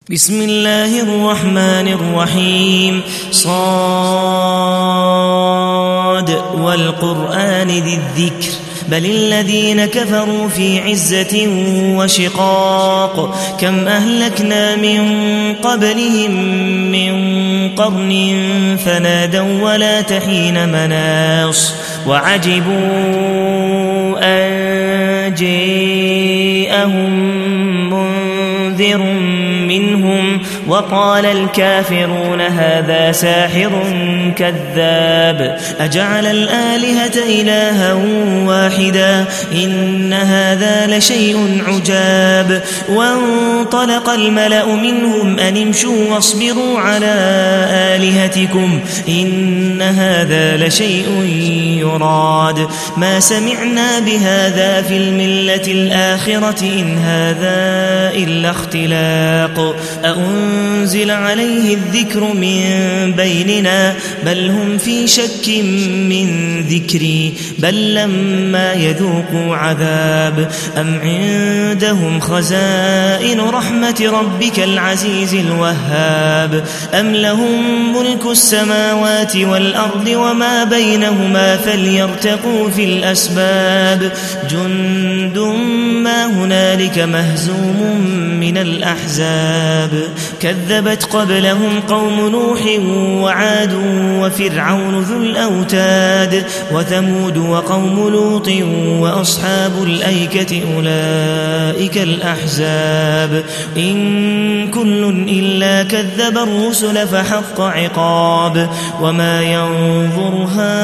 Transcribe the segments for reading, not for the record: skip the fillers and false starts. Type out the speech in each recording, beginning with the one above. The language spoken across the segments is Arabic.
بسم الله الرحمن الرحيم صاد والقرآن ذي الذكر بل الذين كفروا في عزة وشقاق كم أهلكنا من قبلهم من قرن فنادوا ولا تحين مناص وعجبوا أن جاءهم منذر منهم وقال الكافرون هذا ساحر كذاب أجعل الآلهة إلها واحدا إن هذا لشيء عجاب وانطلق الملأ منهم أن امشوا واصبروا على آلهتكم إن هذا لشيء يراد ما سمعنا بهذا في الملة الآخرة إن هذا إلا اختلاق أأنزل عليه الذكر من بيننا بل هم في شك من ذكري بل لما يذوقوا عذاب أم عندهم خزائن رحمة ربك العزيز الوهاب أم لهم ملك السماوات والأرض وما بينهما فليرتقوا في الأسباب جند ما هنالك مهزوم من الأحزاب كذبت قبلهم قوم نوح وعاد وفرعون ذو الأوتاد وثمود وقوم لوط وأصحاب الأيكة أولئك الأحزاب إن كل إلا كذب الرسل فحق عقاب وما ينظر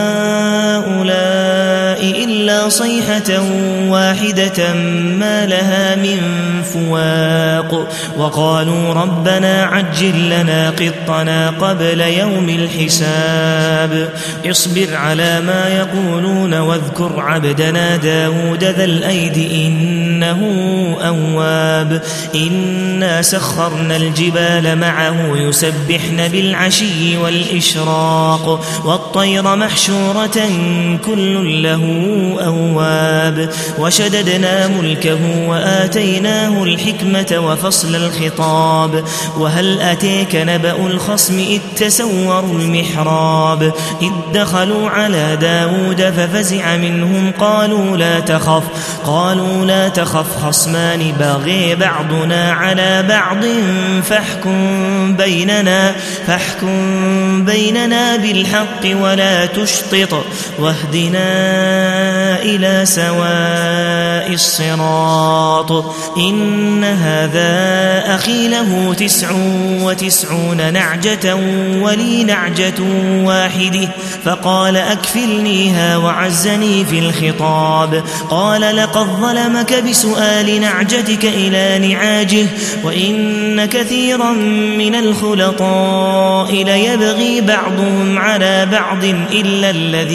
هؤلاء إلا صيحة واحدة ما لها من فواق وقالوا ربنا عجل لنا قطنا قبل يوم الحساب اصبر على ما يقولون واذكر عبدنا داود ذا الأيد إنه أواب إنا سخرنا الجبال معه يسبحن بالعشي والإشراق والطير محشورة كل له أواب وشددنا ملكه وآتيناه الحكمة وفصل الخطاب وهل أتيك نبأ الخصم إذ تسوروا المحراب إذ دخلوا على داود ففزع منهم قالوا لا تخف خصمان بغي بعضنا على بعض فاحكم بيننا بالحق ولا تشطط واهدنا إلى سواء الصراط إن هذا أخي له 99 نعجة ولي نعجة واحدة فقال أكفلنيها وعزني في الخطاب قال لقد ظلمك بسؤال نعجتك إلى نعاجه وإن كثيرا من الخلطاء ليبغي بعضهم على بعض إلا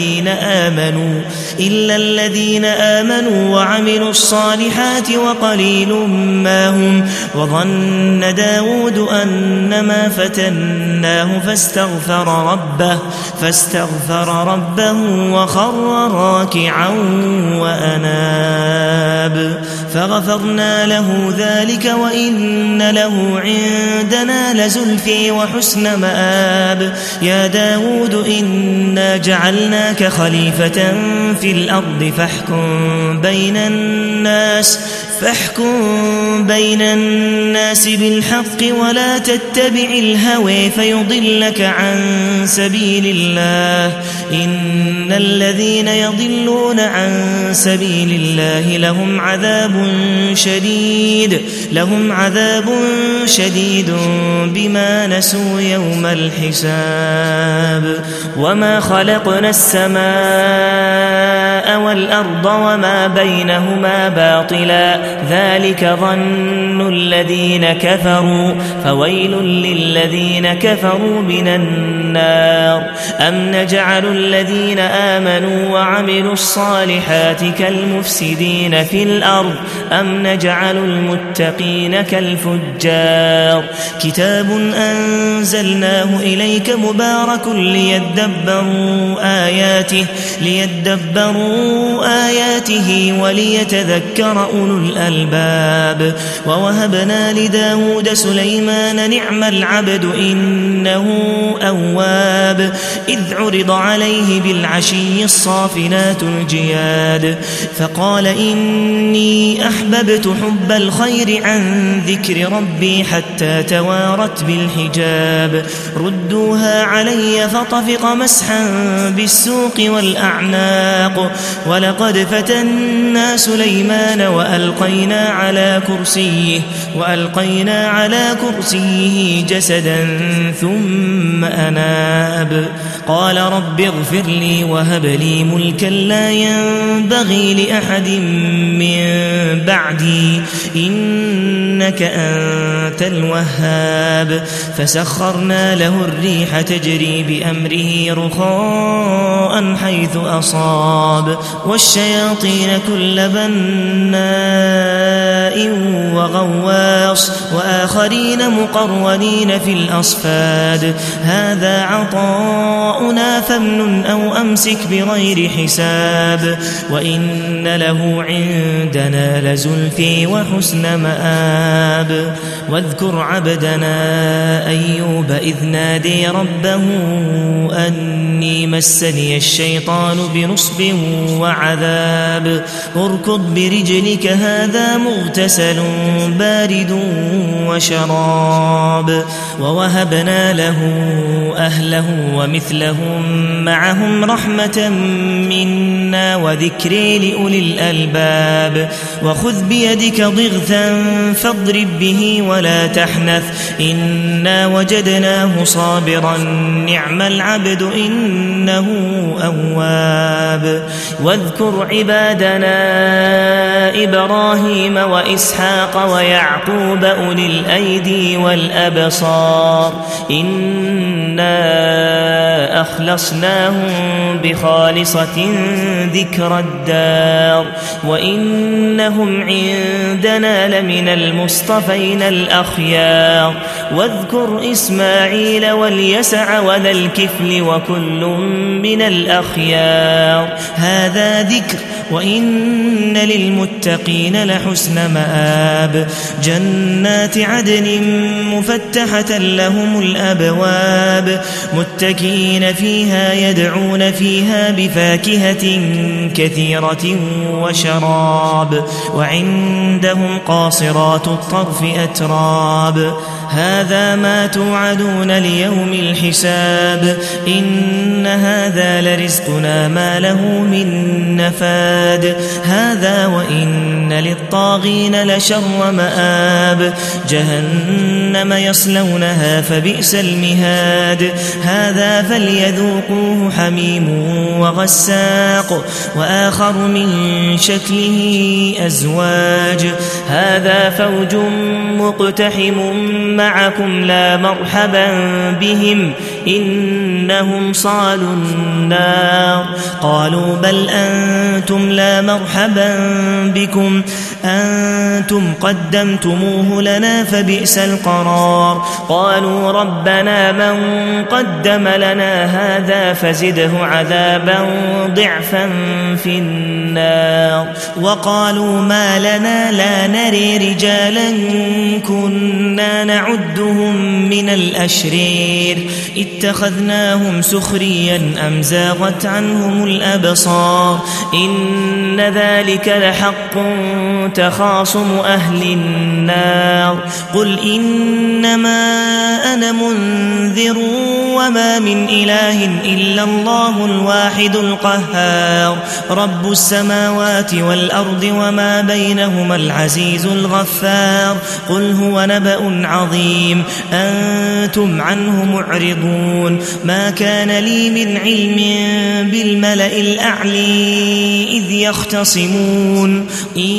الذين آمنوا وعملوا الصالحات وقليل ما هم وظن داود أنما فتناه فاستغفر ربه وخر راكعا وأناب فغفرنا له ذلك وإن له عندنا لزلفي وحسن مآب يا داود إنا جعلناك خليفة في الأرض فاحكم بين الناس بالحق ولا تتبع الهوى فيضلك عن سبيل الله إن الذين يضلون عن سبيل الله لهم عذاب شديد بما نسوا يوم الحساب وما خلقنا السماء والأرض وما بينهما باطلا ذلك ظن الذين كفروا فويل للذين كفروا من النار أم نجعل الذين آمنوا وعملوا الصالحات كالمفسدين في الأرض أم نجعل المتقين كالفجار كتاب أنزلناه إليك مبارك ليدبروا آياته وليتذكر أولو الألباب ووهبنا لداود سليمان نعم العبد إنه أواب إذ عرض عليه بالعشي الصافنات الجياد فقال إني أحببت حب الخير عن ذكر ربي حتى توارت بالحجاب ردوها علي فطفق مسحا بالسوق والأعناق ولقد فتنا سليمان وألقينا على كرسيه جسدا ثم أناب قال رب اغفر لي وهب لي ملكا لا ينبغي لأحد من بعدي إنك أنت الوهاب فسخرنا له الريح تجري بأمره رخاء حيث أصاب والشياطين كل بناء وغواص وآخرين مقرنين في الأصفاد هذا عطاؤنا فامنن أو أمسك بغير حساب وإن له عندنا لزلفي وحسن مآب واذكر عبدنا أيوب إذ نادي ربه أني مسني الشيطان بنصب وعذاب اركض برجلك هذا مغتسل بارد وشراب ووهبنا له أهله ومثلهم معهم رحمة منا وذكر لأولي الألباب وخذ بيدك ضغثا فاضرب به ولا تحنث إنا وجدناه صابرا نعم العبد إنه أواب واذكر عبادنا إبراهيم وإسحاق ويعقوب أولي الأيدي والأبصار إنا أخلصناهم بخالصة ذكر الدار وإنهم عندنا لمن المصطفين الأخيار واذكر إسماعيل واليسع وذا الكفل وكل من الأخيار هذا ذكر وإن للمتقين لحسن مآب جنات عدن مفتحة لهم الأبواب متكئين فيها يدعون فيها بفاكهة كثيرة وشراب وعندهم قاصرات الطرف أتراب هذا ما توعدون ليوم الحساب إن هذا لرزقنا ما له من نفاد هذا وإن للطاغين لشر مآب جهنم يصلونها فبئس المهاد هذا فليذوقوه حميم وغساق وآخر من شكله أزواج هذا فوج مقتحم معكم لا مرحبا بهم إنهم صالوا النار قالوا بل أنتم لا مرحبا بكم أنتم قدمتموه لنا فبئس القرار قالوا ربنا من قدم لنا هذا فزده عذابا ضعفا في النار وقالوا ما لنا لا نري رجالا كنا نعدهم من الأشرير اتخذناهم سخريا أم زاغت عنهم الأبصار إن ذلك لحق تخاصم أهل النار قل إنما أنا منذر وما من إله إلا الله الواحد القهار رب السماوات والأرض وما بينهما العزيز الغفار قل هو نبأ عظيم أنتم عنه معرضون ما كان لي من علم بالملأ الأعلي إذ يختصمون إن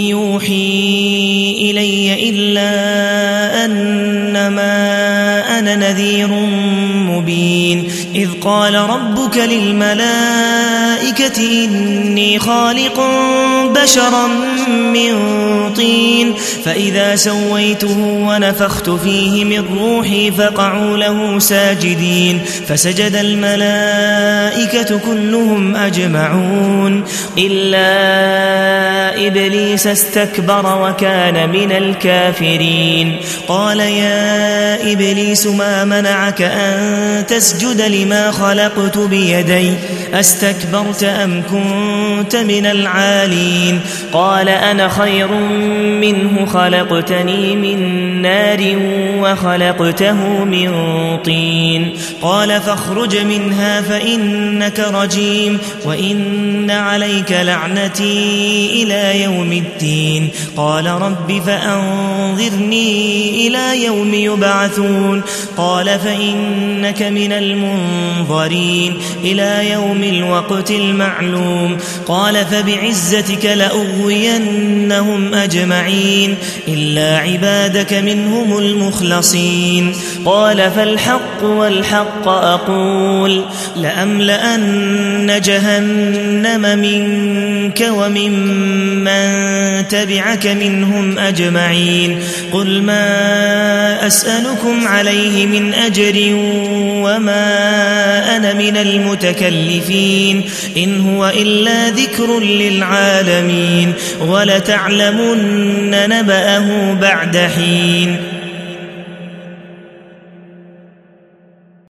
يوحي إلي إلا أنما أنا نذير مبين إذ قال ربك للملائكة إني خالق بشرا من طين فإذا سويته ونفخت فيه من روحي فقعوا له ساجدين فسجد الملائكة كلهم أجمعون إلا إبليس استكبر وكان من الكافرين قال يا إبليس ما منعك أن تسجد لما خلقت بيدي أستكبرت أم كنت من العالين قال أنا خير منه خلقتني من نار وخلقته من طين قال فاخرج منها فإنك رجيم وإن عليك لعنتي إلى يوم الدين قال رب فأنظرني إلى يوم يبعثون قال فإنك من المنظرين إلى يوم الوقت المعلوم قال فبعزتك لأغوينهم أجمعين إلا عبادك منهم المخلصين قال فالحق والحق أقول لأملأن جهنم منك وممن تبعك منهم أجمعين قل ما أسألكم عليه من أجر وما أنا من المتكلفين إن هو إلا ذكر للعالمين ولتعلمن نبأه بعد حين